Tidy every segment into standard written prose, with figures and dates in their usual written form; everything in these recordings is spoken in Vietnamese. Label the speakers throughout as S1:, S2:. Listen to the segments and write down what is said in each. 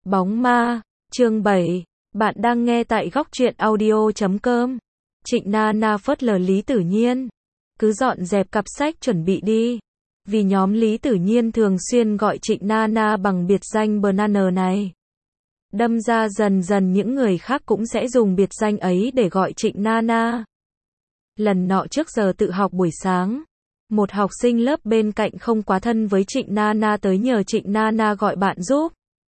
S1: Bóng ma, chương 7. Bạn đang nghe tại góc truyện audio.com. Trịnh Nana phớt lờ Lý Tử Nhiên. Cứ dọn dẹp cặp sách chuẩn bị đi. Vì nhóm Lý Tử Nhiên thường xuyên gọi Trịnh Nana bằng biệt danh Banana này. Đâm ra dần dần những người khác cũng sẽ dùng biệt danh ấy để gọi Trịnh Nana. Lần nọ trước giờ tự học buổi sáng, một học sinh lớp bên cạnh không quá thân với Trịnh Nana tới nhờ Trịnh Nana gọi bạn giúp.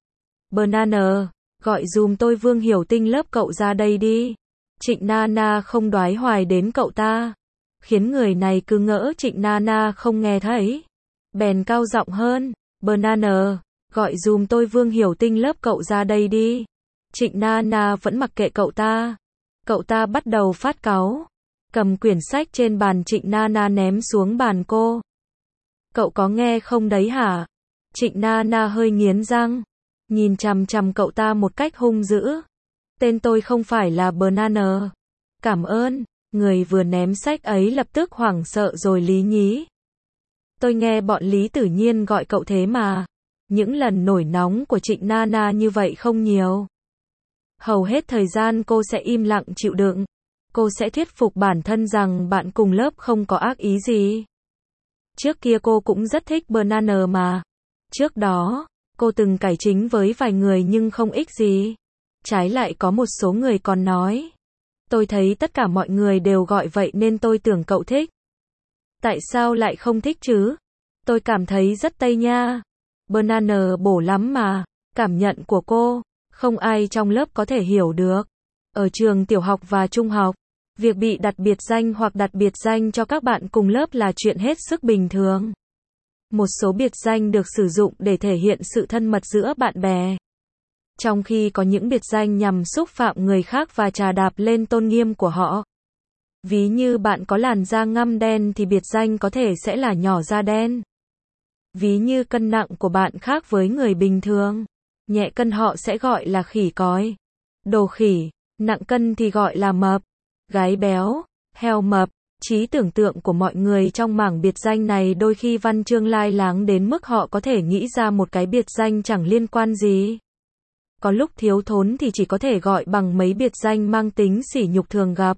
S1: Banana, gọi dùm tôi Vương Hiểu Tinh lớp cậu ra đây đi. Trịnh Nana không đoái hoài đến cậu ta, khiến người này cứ ngỡ Trịnh Nana không nghe thấy. Bèn cao giọng hơn, Banana, gọi dùm tôi Vương Hiểu Tinh lớp cậu ra đây đi. Trịnh Nana vẫn mặc kệ cậu ta. Cậu ta bắt đầu phát cáu, cầm quyển sách trên bàn Trịnh Nana ném xuống bàn cô. Cậu có nghe không đấy hả? Trịnh Nana hơi nghiến răng, nhìn chằm chằm cậu ta một cách hung dữ. Tên tôi không phải là Banana. Cảm ơn. Người vừa ném sách ấy lập tức hoảng sợ rồi lý nhí. Tôi nghe bọn Lý Tử Nhiên gọi cậu thế mà. Những lần nổi nóng của Trịnh Nana như vậy không nhiều. Hầu hết thời gian cô sẽ im lặng chịu đựng. Cô sẽ thuyết phục bản thân rằng bạn cùng lớp không có ác ý gì. Trước kia cô cũng rất thích Banana mà. Trước đó, cô từng cải chính với vài người nhưng không ích gì. Trái lại có một số người còn nói. Tôi thấy tất cả mọi người đều gọi vậy nên tôi tưởng cậu thích. Tại sao lại không thích chứ? Tôi cảm thấy rất tây nha. Banana bổ lắm mà. Cảm nhận của cô, không ai trong lớp có thể hiểu được. Ở trường tiểu học và trung học, việc bị đặt biệt danh hoặc đặt biệt danh cho các bạn cùng lớp là chuyện hết sức bình thường. Một số biệt danh được sử dụng để thể hiện sự thân mật giữa bạn bè. Trong khi có những biệt danh nhằm xúc phạm người khác và chà đạp lên tôn nghiêm của họ. Ví như bạn có làn da ngăm đen thì biệt danh có thể sẽ là nhỏ da đen. Ví như cân nặng của bạn khác với người bình thường. Nhẹ cân họ sẽ gọi là khỉ cói. Đồ khỉ. Nặng cân thì gọi là mập. Gái béo. Heo mập. Trí tưởng tượng của mọi người trong mảng biệt danh này đôi khi văn chương lai láng đến mức họ có thể nghĩ ra một cái biệt danh chẳng liên quan gì. Có lúc thiếu thốn thì chỉ có thể gọi bằng mấy biệt danh mang tính sỉ nhục thường gặp.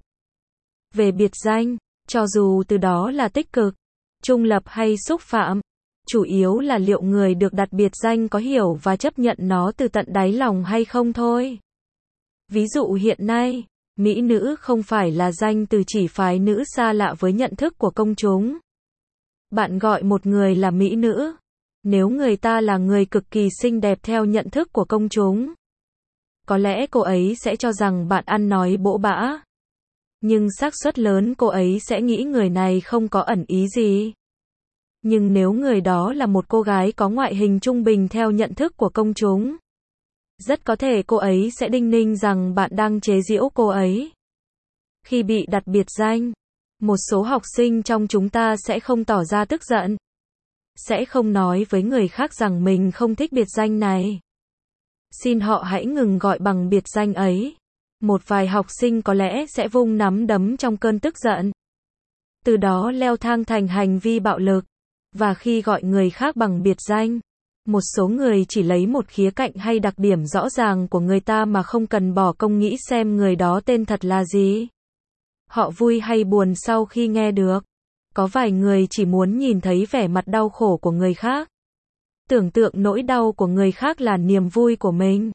S1: Về biệt danh, cho dù từ đó là tích cực, trung lập hay xúc phạm, chủ yếu là liệu người được đặt biệt danh có hiểu và chấp nhận nó từ tận đáy lòng hay không thôi. Ví dụ hiện nay, mỹ nữ không phải là danh từ chỉ phái nữ xa lạ với nhận thức của công chúng. Bạn gọi một người là mỹ nữ, nếu người ta là người cực kỳ xinh đẹp theo nhận thức của công chúng, có lẽ cô ấy sẽ cho rằng bạn ăn nói bỗ bã. Nhưng xác suất lớn cô ấy sẽ nghĩ người này không có ẩn ý gì. Nhưng nếu người đó là một cô gái có ngoại hình trung bình theo nhận thức của công chúng, rất có thể cô ấy sẽ đinh ninh rằng bạn đang chế giễu cô ấy. Khi bị đặt biệt danh, một số học sinh trong chúng ta sẽ không tỏ ra tức giận. Sẽ không nói với người khác rằng mình không thích biệt danh này. Xin họ hãy ngừng gọi bằng biệt danh ấy. Một vài học sinh có lẽ sẽ vung nắm đấm trong cơn tức giận. Từ đó leo thang thành hành vi bạo lực. Và khi gọi người khác bằng biệt danh, một số người chỉ lấy một khía cạnh hay đặc điểm rõ ràng của người ta mà không cần bỏ công nghĩ xem người đó tên thật là gì. Họ vui hay buồn sau khi nghe được. Có vài người chỉ muốn nhìn thấy vẻ mặt đau khổ của người khác. Tưởng tượng nỗi đau của người khác là niềm vui của mình.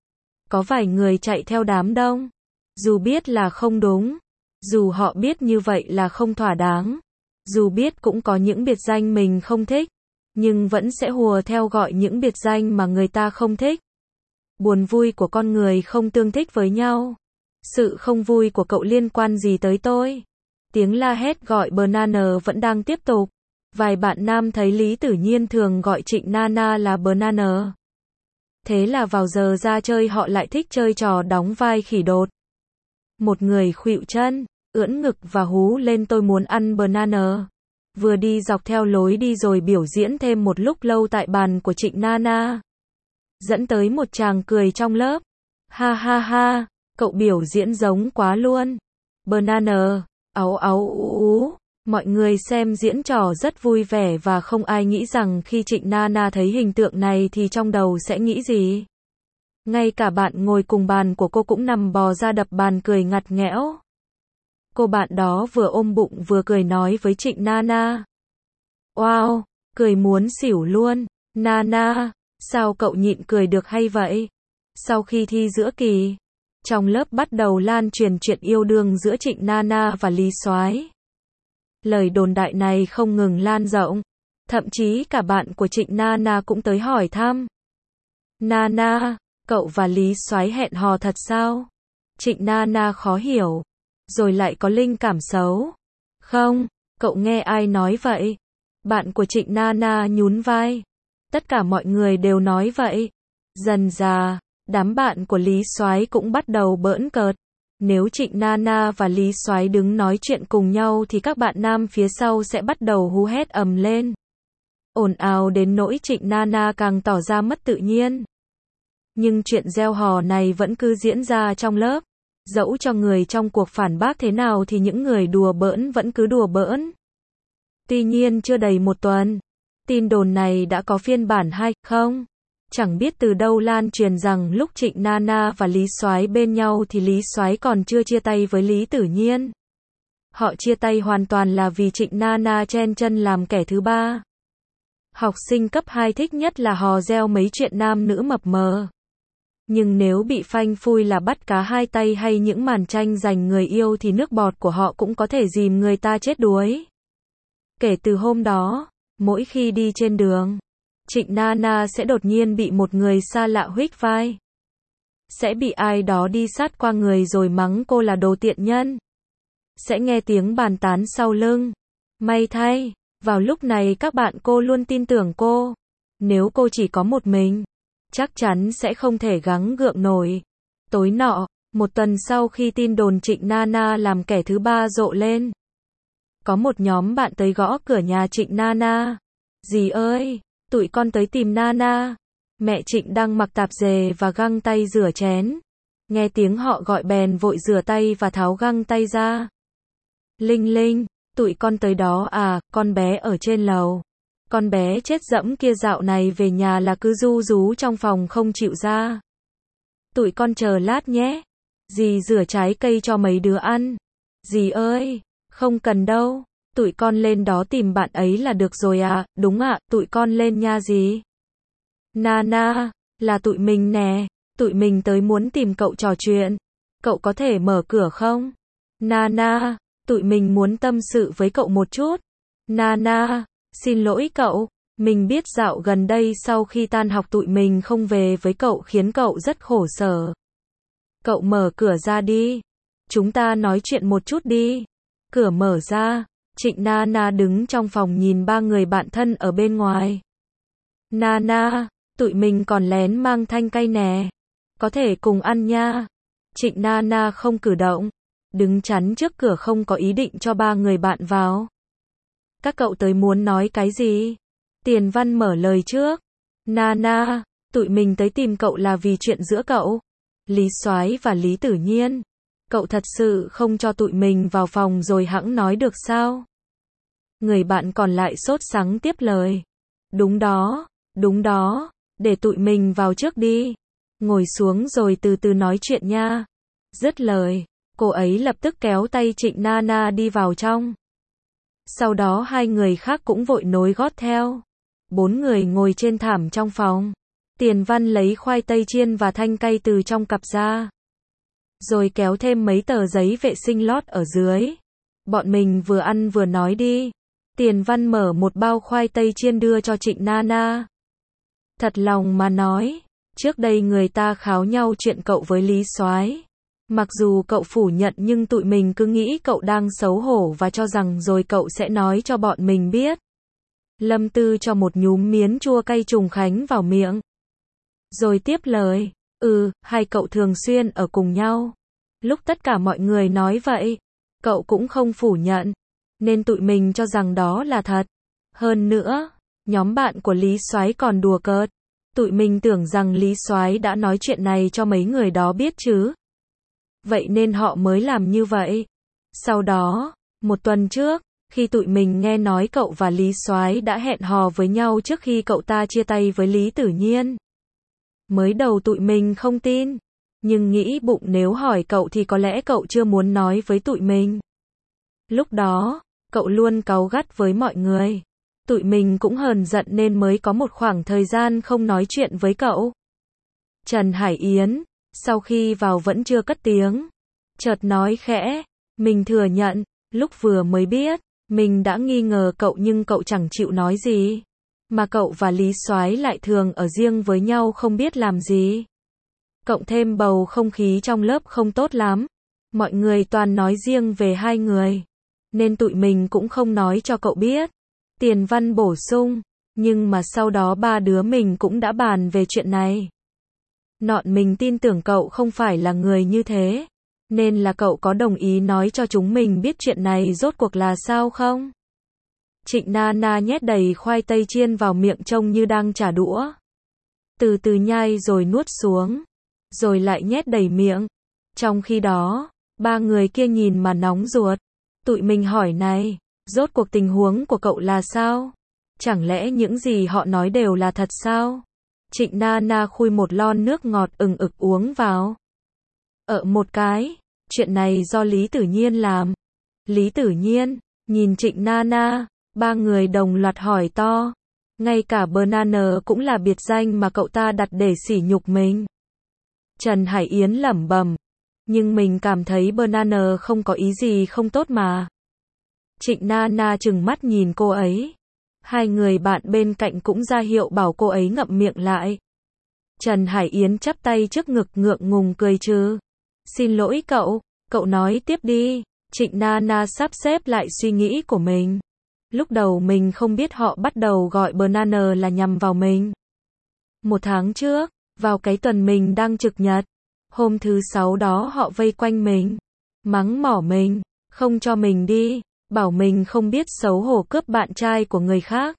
S1: Có vài người chạy theo đám đông, dù biết là không đúng, dù họ biết như vậy là không thỏa đáng, dù biết cũng có những biệt danh mình không thích, nhưng vẫn sẽ hùa theo gọi những biệt danh mà người ta không thích. Buồn vui của con người không tương thích với nhau. Sự không vui của cậu liên quan gì tới tôi? Tiếng la hét gọi Banana vẫn đang tiếp tục. Vài bạn nam thấy Lý Tử Nhiên thường gọi Trịnh Nana là Banana. Thế là vào giờ ra chơi họ lại thích chơi trò đóng vai khỉ đột. Một người khuỵu chân, ưỡn ngực và hú lên tôi muốn ăn banana. Vừa đi dọc theo lối đi rồi biểu diễn thêm một lúc lâu tại bàn của Trịnh Nana. Dẫn tới một tràng cười trong lớp. Ha ha ha, cậu biểu diễn giống quá luôn. Banana, áu áu ú ú. Mọi người xem diễn trò rất vui vẻ và không ai nghĩ rằng khi Trịnh Nana thấy hình tượng này thì trong đầu sẽ nghĩ gì. Ngay cả bạn ngồi cùng bàn của cô cũng nằm bò ra đập bàn cười ngặt nghẽo. Cô bạn đó vừa ôm bụng vừa cười nói với Trịnh Nana. Wow, cười muốn xỉu luôn. Nana, sao cậu nhịn cười được hay vậy? Sau khi thi giữa kỳ, trong lớp bắt đầu lan truyền chuyện yêu đương giữa Trịnh Nana và Lý Soái. Lời đồn đại này không ngừng lan rộng, thậm chí cả bạn của Trịnh Nana cũng tới hỏi thăm. Nana, cậu và Lý Soái hẹn hò thật sao? Trịnh Nana khó hiểu, rồi lại có linh cảm xấu. Không, cậu nghe ai nói vậy? Bạn của Trịnh Nana nhún vai. Tất cả mọi người đều nói vậy. Dần dà, đám bạn của Lý Soái cũng bắt đầu bỡn cợt. Nếu Trịnh Nana và Lý Soái đứng nói chuyện cùng nhau thì các bạn nam phía sau sẽ bắt đầu hú hét ầm lên. Ồn ào đến nỗi Trịnh Nana càng tỏ ra mất tự nhiên. Nhưng chuyện gieo hò này vẫn cứ diễn ra trong lớp. Dẫu cho người trong cuộc phản bác thế nào thì những người đùa bỡn vẫn cứ đùa bỡn. Tuy nhiên chưa đầy một tuần, tin đồn này đã có phiên bản 2, không? Chẳng biết từ đâu lan truyền rằng lúc Trịnh Nana và Lý Soái bên nhau thì Lý Soái còn chưa chia tay với Lý Tử Nhiên. Họ chia tay hoàn toàn là vì Trịnh Nana chen chân làm kẻ thứ ba. Học sinh cấp 2 thích nhất là hò reo mấy chuyện nam nữ mập mờ. Nhưng nếu bị phanh phui là bắt cá hai tay hay những màn tranh giành người yêu thì nước bọt của họ cũng có thể dìm người ta chết đuối. Kể từ hôm đó, mỗi khi đi trên đường, Trịnh Nana sẽ đột nhiên bị một người xa lạ huých vai. Sẽ bị ai đó đi sát qua người rồi mắng cô là đồ tiện nhân. Sẽ nghe tiếng bàn tán sau lưng. May thay, vào lúc này các bạn cô luôn tin tưởng cô. Nếu cô chỉ có một mình, chắc chắn sẽ không thể gắng gượng nổi. Tối nọ, một tuần sau khi tin đồn Trịnh Nana làm kẻ thứ ba rộ lên, có một nhóm bạn tới gõ cửa nhà Trịnh Nana. Dì ơi, tụi con tới tìm Nana. Mẹ Trịnh đang mặc tạp dề và găng tay rửa chén. Nghe tiếng họ gọi bèn vội rửa tay và tháo găng tay ra. Linh Linh, tụi con tới đó à? Con bé ở trên lầu. Con bé chết dẫm kia dạo này về nhà là cứ ru rú trong phòng không chịu ra. Tụi con chờ lát nhé. Dì rửa trái cây cho mấy đứa ăn. Dì ơi, không cần đâu. Tụi con lên đó tìm bạn ấy là được rồi ạ. Đúng ạ, tụi con lên nha dì. Nana, là tụi mình nè. Tụi mình tới muốn tìm cậu trò chuyện. Cậu có thể mở cửa không? Nana, tụi mình muốn tâm sự với cậu một chút. Nana, xin lỗi cậu. Mình biết dạo gần đây sau khi tan học tụi mình không về với cậu khiến cậu rất khổ sở. Cậu mở cửa ra đi. Chúng ta nói chuyện một chút đi. Cửa mở ra. Trịnh Nana đứng trong phòng nhìn ba người bạn thân ở bên ngoài. Nana, tụi mình còn lén mang thanh cây nè. Có thể cùng ăn nha. Trịnh Nana không cử động. Đứng chắn trước cửa không có ý định cho ba người bạn vào. Các cậu tới muốn nói cái gì? Tiền Văn mở lời trước. Nana, tụi mình tới tìm cậu là vì chuyện giữa cậu, Lý Soái và Lý Tử Nhiên. Cậu thật sự không cho tụi mình vào phòng rồi hẵng nói được sao? Người bạn còn lại sốt sắng tiếp lời. Đúng đó, để tụi mình vào trước đi. Ngồi xuống rồi từ từ nói chuyện nha. Dứt lời, cô ấy lập tức kéo tay Trịnh Nana đi vào trong. Sau đó hai người khác cũng vội nối gót theo. 4 người ngồi trên thảm trong phòng. Tiền Văn lấy khoai tây chiên và thanh cây từ trong cặp ra. Rồi kéo thêm mấy tờ giấy vệ sinh lót ở dưới. Bọn mình vừa ăn vừa nói đi. Tiền Văn mở một bao khoai tây chiên đưa cho Trịnh Nana. Thật lòng mà nói, trước đây người ta kháo nhau chuyện cậu với Lý Soái. Mặc dù cậu phủ nhận nhưng tụi mình cứ nghĩ cậu đang xấu hổ và cho rằng rồi cậu sẽ nói cho bọn mình biết. Lâm Tư cho một nhúm miến chua cay trùng khánh vào miệng. Rồi tiếp lời, hai cậu thường xuyên ở cùng nhau. Lúc tất cả mọi người nói vậy, cậu cũng không phủ nhận. Nên tụi mình cho rằng đó là thật. Hơn nữa, nhóm bạn của Lý Soái còn đùa cợt. Tụi mình tưởng rằng Lý Soái đã nói chuyện này cho mấy người đó biết chứ. Vậy nên họ mới làm như vậy. Sau đó, một tuần trước, khi tụi mình nghe nói cậu và Lý Soái đã hẹn hò với nhau trước khi cậu ta chia tay với Lý Tử Nhiên. Mới đầu tụi mình không tin, nhưng nghĩ bụng nếu hỏi cậu thì có lẽ cậu chưa muốn nói với tụi mình. Lúc đó, cậu luôn cáu gắt với mọi người. Tụi mình cũng hờn giận nên mới có một khoảng thời gian không nói chuyện với cậu. Trần Hải Yến, sau khi vào vẫn chưa cất tiếng. Chợt nói khẽ, mình thừa nhận, lúc vừa mới biết, mình đã nghi ngờ cậu nhưng cậu chẳng chịu nói gì. Mà cậu và Lý Soái lại thường ở riêng với nhau không biết làm gì. Cộng thêm bầu không khí trong lớp không tốt lắm. Mọi người toàn nói riêng về hai người. Nên tụi mình cũng không nói cho cậu biết. Tiền Văn bổ sung, nhưng mà sau đó ba đứa mình cũng đã bàn về chuyện này. Nọn mình tin tưởng cậu không phải là người như thế. Nên là cậu có đồng ý nói cho chúng mình biết chuyện này rốt cuộc là sao không? Trịnh Nana nhét đầy khoai tây chiên vào miệng trông như đang trả đũa. Từ từ nhai rồi nuốt xuống. Rồi lại nhét đầy miệng. Trong khi đó, ba người kia nhìn mà nóng ruột. Tụi mình hỏi này, rốt cuộc tình huống của cậu là sao? Chẳng lẽ những gì họ nói đều là thật sao? Trịnh Nana khui một lon nước ngọt ừng ực uống vào. Một cái, chuyện này do Lý Tử Nhiên làm. Lý Tử Nhiên, nhìn Trịnh Nana, ba người đồng loạt hỏi to. Ngay cả Banana cũng là biệt danh mà cậu ta đặt để sỉ nhục mình. Trần Hải Yến lẩm bẩm. Nhưng mình cảm thấy Banana không có ý gì không tốt mà. Trịnh Nana trừng mắt nhìn cô ấy. Hai người bạn bên cạnh cũng ra hiệu bảo cô ấy ngậm miệng lại. Trần Hải Yến chắp tay trước ngực ngượng ngùng cười trừ. Xin lỗi cậu nói tiếp đi. Trịnh Nana sắp xếp lại suy nghĩ của mình. Lúc đầu mình không biết họ bắt đầu gọi Banana là nhằm vào mình. 1 tháng trước, vào cái tuần mình đang trực nhật, hôm thứ 6 đó họ vây quanh mình, mắng mỏ mình, không cho mình đi, bảo mình không biết xấu hổ cướp bạn trai của người khác.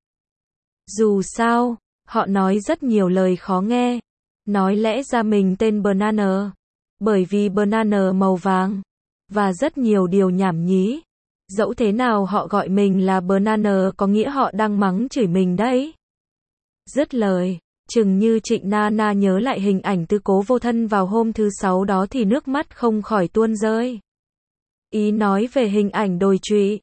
S1: Dù sao, họ nói rất nhiều lời khó nghe, nói lẽ ra mình tên Banana, bởi vì banana màu vàng, và rất nhiều điều nhảm nhí. Dẫu thế nào họ gọi mình là banana có nghĩa họ đang mắng chửi mình đấy. Dứt lời, chừng như Trịnh Nana nhớ lại hình ảnh Tư Cố Vô Thân vào hôm thứ 6 đó thì nước mắt không khỏi tuôn rơi. Ý nói về hình ảnh đồi trụy.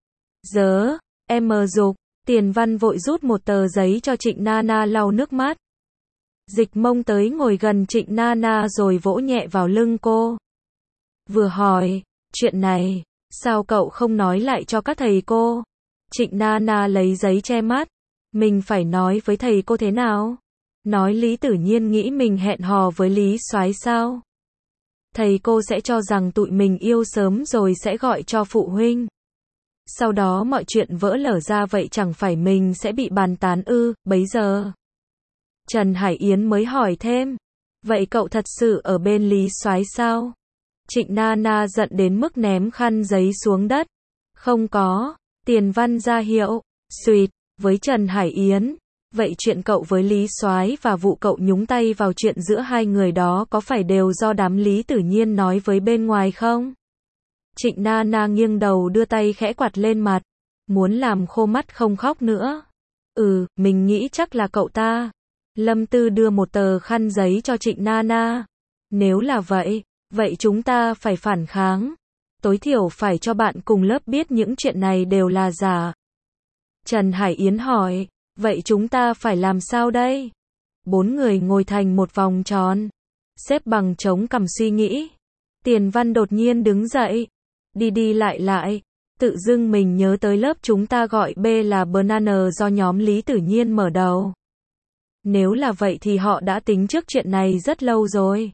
S1: Em dục, Tiền Văn vội rút một tờ giấy cho Trịnh Nana lau nước mắt. Dịch mông tới ngồi gần Trịnh Nana rồi vỗ nhẹ vào lưng cô. Vừa hỏi, chuyện này, sao cậu không nói lại cho các thầy cô? Trịnh Nana lấy giấy che mắt. Mình phải nói với thầy cô thế nào? Nói Lý Tử Nhiên nghĩ mình hẹn hò với Lý Soái sao? Thầy cô sẽ cho rằng tụi mình yêu sớm rồi sẽ gọi cho phụ huynh. Sau đó mọi chuyện vỡ lở ra vậy chẳng phải mình sẽ bị bàn tán ư, bấy giờ. Trần Hải Yến mới hỏi thêm. Vậy cậu thật sự ở bên Lý Soái sao? Trịnh Nana giận đến mức ném khăn giấy xuống đất. Không có. Tiền Văn ra hiệu. Xuyệt, với Trần Hải Yến. Vậy chuyện cậu với Lý Soái và vụ cậu nhúng tay vào chuyện giữa hai người đó có phải đều do đám Lý Tử Nhiên nói với bên ngoài không? Trịnh Nana nghiêng đầu đưa tay khẽ quạt lên mặt. Muốn làm khô mắt không khóc nữa. Mình nghĩ chắc là cậu ta. Lâm Tư đưa một tờ khăn giấy cho Trịnh Nana. Nếu là vậy, vậy chúng ta phải phản kháng. Tối thiểu phải cho bạn cùng lớp biết những chuyện này đều là giả. Trần Hải Yến hỏi, vậy chúng ta phải làm sao đây? 4 người ngồi thành một vòng tròn, xếp bằng chống cằm suy nghĩ. Tiền Văn đột nhiên đứng dậy, đi lại, tự dưng mình nhớ tới lớp chúng ta gọi B là Banana do nhóm Lý Tử Nhiên mở đầu. Nếu là vậy thì họ đã tính trước chuyện này rất lâu rồi.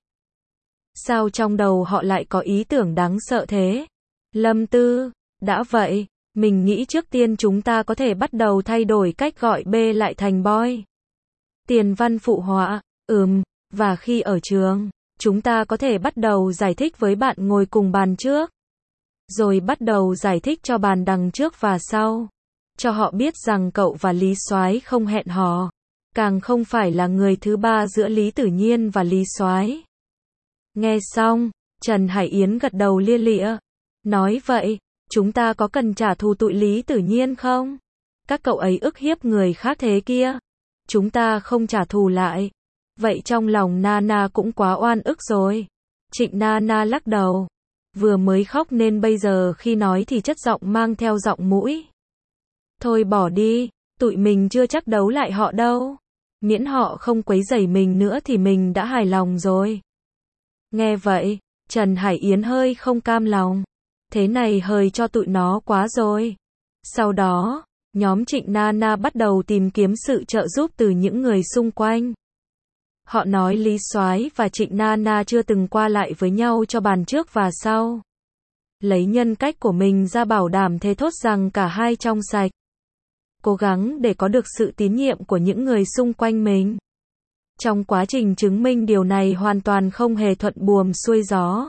S1: Sao trong đầu họ lại có ý tưởng đáng sợ thế? Lâm Tư, đã vậy, mình nghĩ trước tiên chúng ta có thể bắt đầu thay đổi cách gọi B lại thành boy. Tiền Văn phụ họa, và khi ở trường, chúng ta có thể bắt đầu giải thích với bạn ngồi cùng bàn trước. Rồi bắt đầu giải thích cho bàn đằng trước và sau. Cho họ biết rằng cậu và Lý Soái không hẹn hò. Càng không phải là người thứ ba giữa Lý Tử Nhiên và Lý Soái. Nghe xong, Trần Hải Yến gật đầu lia lịa. Nói vậy, chúng ta có cần trả thù tụi Lý Tử Nhiên không? Các cậu ấy ức hiếp người khác thế kia. Chúng ta không trả thù lại. Vậy trong lòng Nana cũng quá oan ức rồi. Trịnh Nana lắc đầu. Vừa mới khóc nên bây giờ khi nói thì chất giọng mang theo giọng mũi. Thôi bỏ đi, tụi mình chưa chắc đấu lại họ đâu. Miễn họ không quấy rầy mình nữa thì mình đã hài lòng rồi. Nghe vậy, Trần Hải Yến hơi không cam lòng. Thế này hời cho tụi nó quá rồi. Sau đó, nhóm Trịnh Nana bắt đầu tìm kiếm sự trợ giúp từ những người xung quanh. Họ nói Lý Soái và Trịnh Nana chưa từng qua lại với nhau cho bàn trước và sau. Lấy nhân cách của mình ra bảo đảm thề thốt rằng cả hai trong sạch. Cố gắng để có được sự tín nhiệm của những người xung quanh mình. Trong quá trình chứng minh điều này hoàn toàn không hề thuận buồm xuôi gió.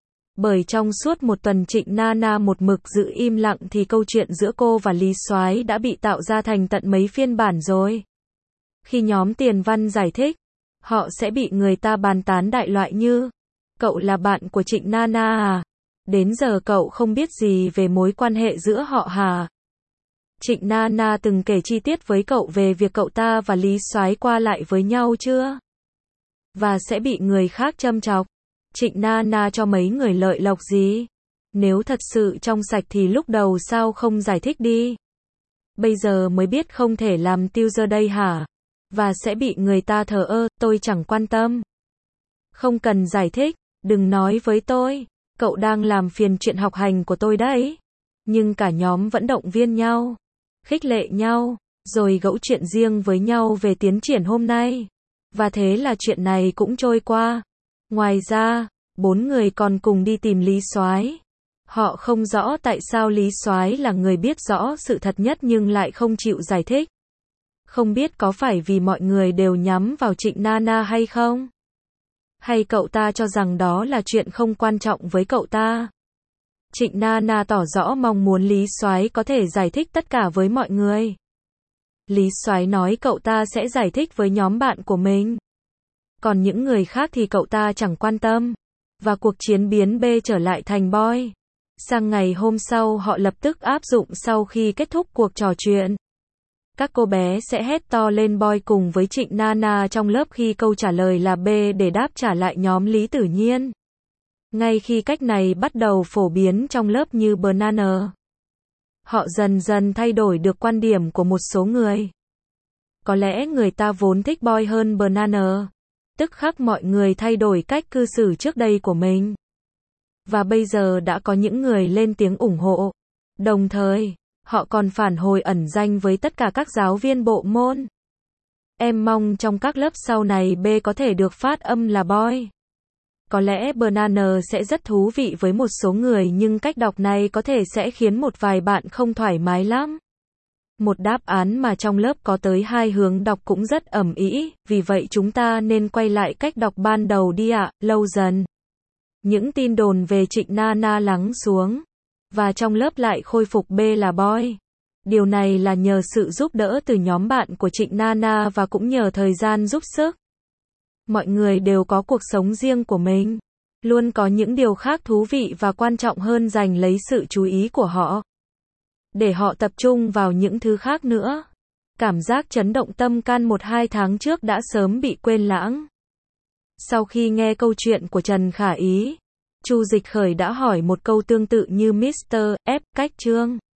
S1: Bởi trong suốt một tuần Trịnh Nana một mực giữ im lặng thì câu chuyện giữa cô và Lý Soái đã bị tạo ra thành tận mấy phiên bản rồi. Khi nhóm Tiền Văn giải thích, họ sẽ bị người ta bàn tán đại loại như: cậu là bạn của Trịnh Nana à? Đến giờ cậu không biết gì về mối quan hệ giữa họ hả? Trịnh Nana từng kể chi tiết với cậu về việc cậu ta và Lý Soái qua lại với nhau chưa? Và sẽ bị người khác châm chọc. Trịnh Nana cho mấy người lợi lộc gì? Nếu thật sự trong sạch thì lúc đầu sao không giải thích đi? Bây giờ mới biết không thể làm teaser đây hả? Và sẽ bị người ta thờ ơ, tôi chẳng quan tâm. Không cần giải thích, đừng nói với tôi, cậu đang làm phiền chuyện học hành của tôi đấy. Nhưng cả nhóm vẫn động viên nhau, khích lệ nhau, rồi gẫu chuyện riêng với nhau về tiến triển hôm nay. Và thế là chuyện này cũng trôi qua. Ngoài ra, 4 người còn cùng đi tìm Lý Soái. Họ không rõ tại sao Lý Soái là người biết rõ sự thật nhất nhưng lại không chịu giải thích. Không biết có phải vì mọi người đều nhắm vào Trịnh Nana hay không? Hay cậu ta cho rằng đó là chuyện không quan trọng với cậu ta? Trịnh Nana tỏ rõ mong muốn Lý Soái có thể giải thích tất cả với mọi người. Lý Soái nói cậu ta sẽ giải thích với nhóm bạn của mình. Còn những người khác thì cậu ta chẳng quan tâm. Và cuộc chiến biến bê trở lại thành boy. Sang ngày hôm sau họ lập tức áp dụng sau khi kết thúc cuộc trò chuyện. Các cô bé sẽ hét to lên boy cùng với Trịnh Nana trong lớp khi câu trả lời là B để đáp trả lại nhóm Lý Tử Nhiên. Ngay khi cách này bắt đầu phổ biến trong lớp như banana, họ dần dần thay đổi được quan điểm của một số người. Có lẽ người ta vốn thích boy hơn banana. Tức khắc mọi người thay đổi cách cư xử trước đây của mình. Và bây giờ đã có những người lên tiếng ủng hộ. Đồng thời, họ còn phản hồi ẩn danh với tất cả các giáo viên bộ môn. Em mong trong các lớp sau này B có thể được phát âm là boy. Có lẽ banana sẽ rất thú vị với một số người nhưng cách đọc này có thể sẽ khiến một vài bạn không thoải mái lắm. Một đáp án mà trong lớp có tới 2 hướng đọc cũng rất ầm ĩ, vì vậy chúng ta nên quay lại cách đọc ban đầu đi ạ. Lâu dần, những tin đồn về Trịnh Nana lắng xuống, và trong lớp lại khôi phục B là boy. Điều này là nhờ sự giúp đỡ từ nhóm bạn của Trịnh Nana và cũng nhờ thời gian giúp sức. Mọi người đều có cuộc sống riêng của mình. Luôn có những điều khác thú vị và quan trọng hơn giành lấy sự chú ý của họ. Để họ tập trung vào những thứ khác nữa. Cảm giác chấn động tâm can 1-2 tháng trước đã sớm bị quên lãng. Sau khi nghe câu chuyện của Trần Khả Ý, Chu Dịch Khởi đã hỏi một câu tương tự như Mr. F. Cách Trương.